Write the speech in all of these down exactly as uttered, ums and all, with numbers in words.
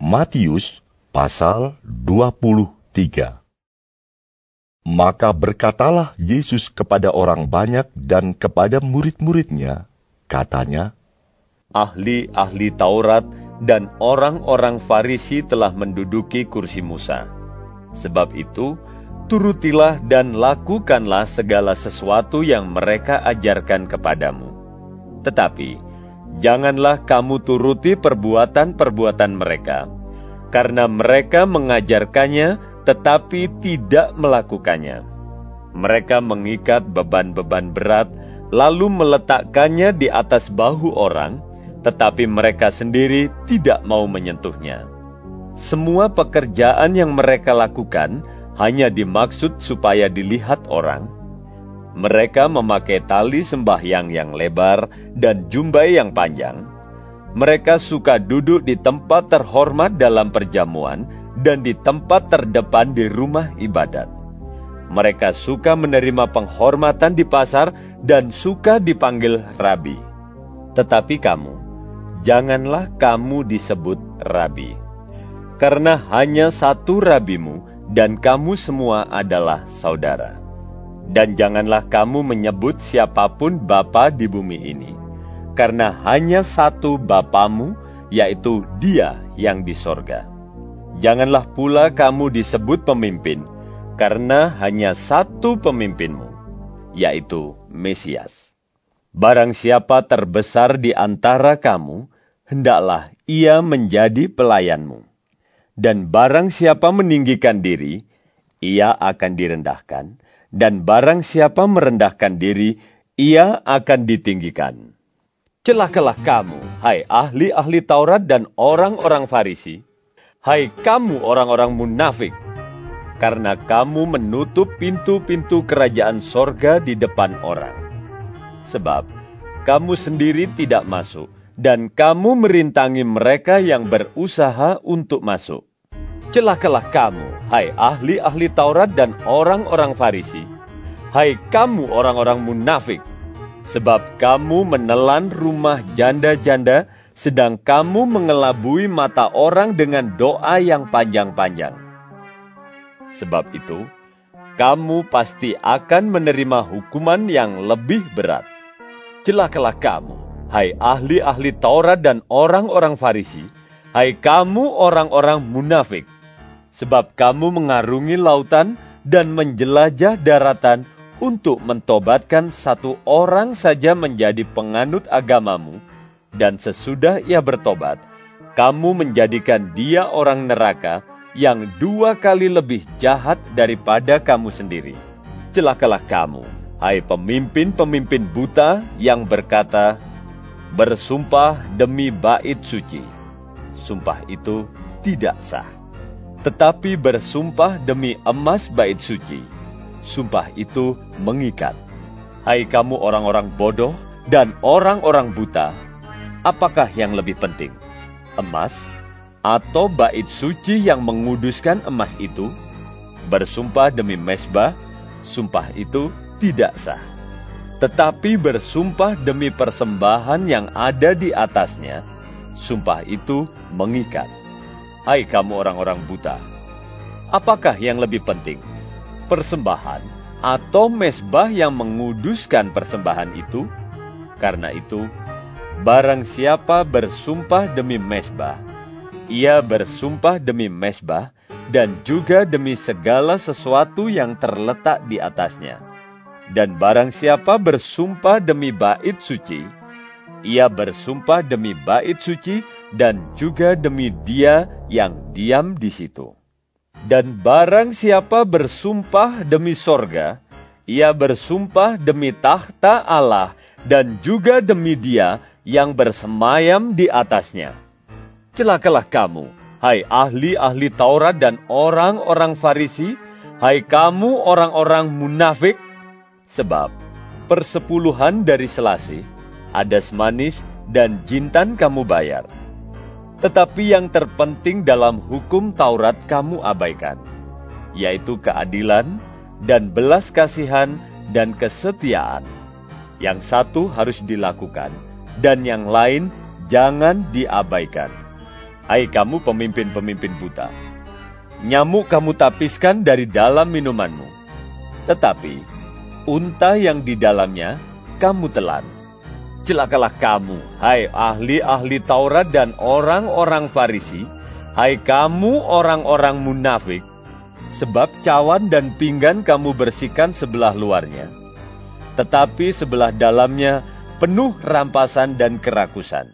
Matius pasal dua puluh tiga. Maka berkatalah Yesus kepada orang banyak dan kepada murid-muridnya, katanya, ahli-ahli Taurat dan orang-orang Farisi telah menduduki kursi Musa. Sebab itu, turutilah dan lakukanlah segala sesuatu yang mereka ajarkan kepadamu. Tetapi, janganlah kamu turuti perbuatan-perbuatan mereka, karena mereka mengajarkannya tetapi tidak melakukannya. Mereka mengikat beban-beban berat, lalu meletakkannya di atas bahu orang, tetapi mereka sendiri tidak mau menyentuhnya. Semua pekerjaan yang mereka lakukan hanya dimaksud supaya dilihat orang. Mereka memakai tali sembahyang yang lebar dan jumbai yang panjang. Mereka suka duduk di tempat terhormat dalam perjamuan dan di tempat terdepan di rumah ibadat. Mereka suka menerima penghormatan di pasar dan suka dipanggil rabi. Tetapi kamu, janganlah kamu disebut rabi, karena hanya satu rabimu dan kamu semua adalah saudara. Dan janganlah kamu menyebut siapapun bapa di bumi ini, karena hanya satu Bapamu, yaitu Dia yang di sorga. Janganlah pula kamu disebut pemimpin, karena hanya satu pemimpinmu, yaitu Mesias. Barang siapa terbesar di antara kamu, hendaklah ia menjadi pelayanmu. Dan barang siapa meninggikan diri, ia akan direndahkan. Dan barang siapa merendahkan diri, ia akan ditinggikan. Celakalah kamu, hai ahli-ahli Taurat dan orang-orang Farisi, hai kamu orang-orang munafik, karena kamu menutup pintu-pintu kerajaan sorga di depan orang. Sebab kamu sendiri tidak masuk, dan kamu merintangi mereka yang berusaha untuk masuk. Celakalah kamu, hai ahli-ahli Taurat dan orang-orang Farisi, hai kamu orang-orang munafik, sebab kamu menelan rumah janda-janda, sedang kamu mengelabui mata orang dengan doa yang panjang-panjang. Sebab itu, kamu pasti akan menerima hukuman yang lebih berat. Celakalah kamu, hai ahli-ahli Taurat dan orang-orang Farisi, hai kamu orang-orang munafik, sebab kamu mengarungi lautan dan menjelajah daratan untuk mentobatkan satu orang saja menjadi penganut agamamu, dan sesudah ia bertobat, kamu menjadikan dia orang neraka yang dua kali lebih jahat daripada kamu sendiri. Celakalah kamu, hai pemimpin-pemimpin buta yang berkata, bersumpah demi bait suci. Sumpah itu tidak sah. Tetapi bersumpah demi emas bait suci, sumpah itu mengikat. Hai kamu orang-orang bodoh dan orang-orang buta, apakah yang lebih penting? Emas atau bait suci yang menguduskan emas itu? Bersumpah demi mezbah, sumpah itu tidak sah. Tetapi bersumpah demi persembahan yang ada di atasnya, sumpah itu mengikat. Hai kamu orang-orang buta, apakah yang lebih penting? Persembahan atau mezbah yang menguduskan persembahan itu? Karena itu, barang siapa bersumpah demi mezbah, ia bersumpah demi mezbah dan juga demi segala sesuatu yang terletak di atasnya. Dan barang siapa bersumpah demi bait suci, ia bersumpah demi bait suci dan juga demi Dia yang diam di situ. Dan barang siapa bersumpah demi sorga, ia bersumpah demi takhta Allah dan juga demi Dia yang bersemayam di atasnya. Celakalah kamu, hai ahli-ahli Taurat dan orang-orang Farisi, hai kamu orang-orang munafik, sebab persepuluhan dari selasih, adas manis, dan jintan kamu bayar. Tetapi yang terpenting dalam hukum Taurat kamu abaikan, yaitu keadilan dan belas kasihan dan kesetiaan. Yang satu harus dilakukan, dan yang lain jangan diabaikan. hai kamu pemimpin-pemimpin buta. Nyamuk kamu tapiskan dari dalam minumanmu, tetapi unta yang di dalamnya kamu telan. Celakalah kamu, hai ahli-ahli Taurat dan orang-orang Farisi, hai kamu orang-orang munafik, sebab cawan dan pinggan kamu bersihkan sebelah luarnya, tetapi sebelah dalamnya penuh rampasan dan kerakusan.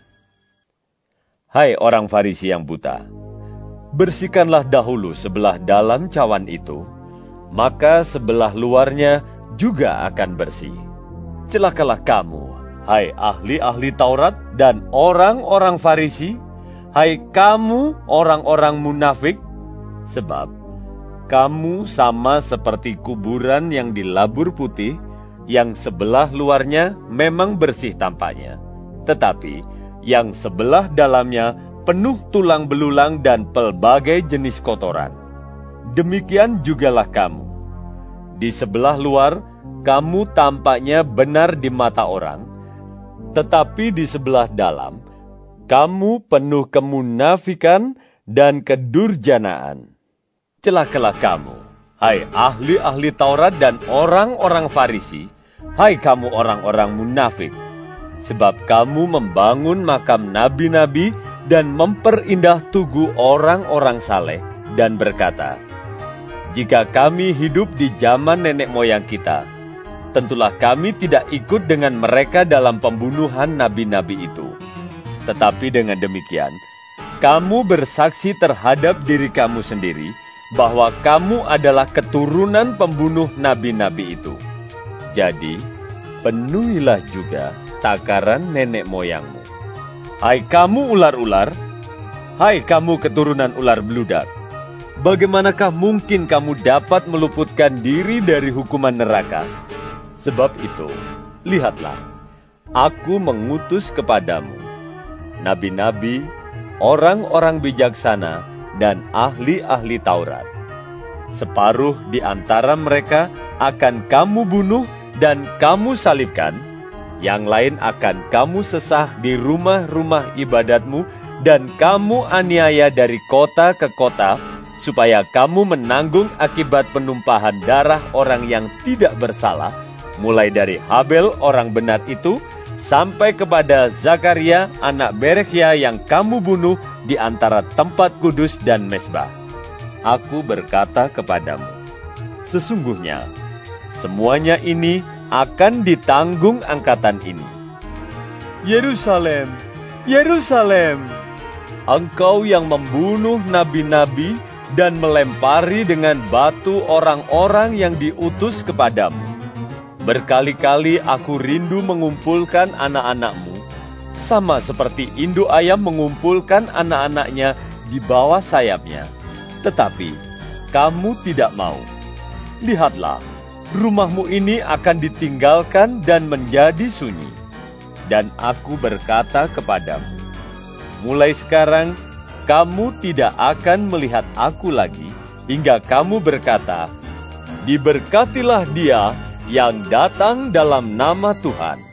Hai orang Farisi yang buta, bersihkanlah dahulu sebelah dalam cawan itu, maka sebelah luarnya juga akan bersih. Celakalah kamu, hai ahli-ahli Taurat dan orang-orang Farisi, hai kamu orang-orang munafik, sebab kamu sama seperti kuburan yang dilabur putih, yang sebelah luarnya memang bersih tampaknya, tetapi yang sebelah dalamnya penuh tulang belulang dan pelbagai jenis kotoran. Demikian jugalah kamu. Di sebelah luar, kamu tampaknya benar di mata orang, tetapi di sebelah dalam, kamu penuh kemunafikan dan kedurjanaan. Celakalah kamu, hai ahli-ahli Taurat dan orang-orang Farisi, hai kamu orang-orang munafik, sebab kamu membangun makam nabi-nabi dan memperindah tugu orang-orang saleh, dan berkata, jika kami hidup di zaman nenek moyang kita, tentulah kami tidak ikut dengan mereka dalam pembunuhan nabi-nabi itu. Tetapi dengan demikian, kamu bersaksi terhadap diri kamu sendiri, bahwa kamu adalah keturunan pembunuh nabi-nabi itu. Jadi, penuhilah juga takaran nenek moyangmu. Hai kamu ular-ular, hai kamu keturunan ular beludak, bagaimanakah mungkin kamu dapat meluputkan diri dari hukuman neraka? Sebab itu, lihatlah, aku mengutus kepadamu nabi-nabi, orang-orang bijaksana, dan ahli-ahli Taurat. Separuh di antara mereka akan kamu bunuh dan kamu salibkan, yang lain akan kamu sesah di rumah-rumah ibadatmu, dan kamu aniaya dari kota ke kota, supaya kamu menanggung akibat penumpahan darah orang yang tidak bersalah, mulai dari Habel orang benar itu, sampai kepada Zakaria anak Berekhia yang kamu bunuh di antara tempat kudus dan mezbah. Aku berkata kepadamu, sesungguhnya semuanya ini akan ditanggung angkatan ini. Yerusalem, Yerusalem, engkau yang membunuh nabi-nabi dan melempari dengan batu orang-orang yang diutus kepadamu. Berkali-kali aku rindu mengumpulkan anak-anakmu, sama seperti induk ayam mengumpulkan anak-anaknya di bawah sayapnya. Tetapi kamu tidak mau. Lihatlah, rumahmu ini akan ditinggalkan dan menjadi sunyi. Dan aku berkata kepadamu, mulai sekarang kamu tidak akan melihat aku lagi, hingga kamu berkata, diberkatilah dia yang datang dalam nama Tuhan.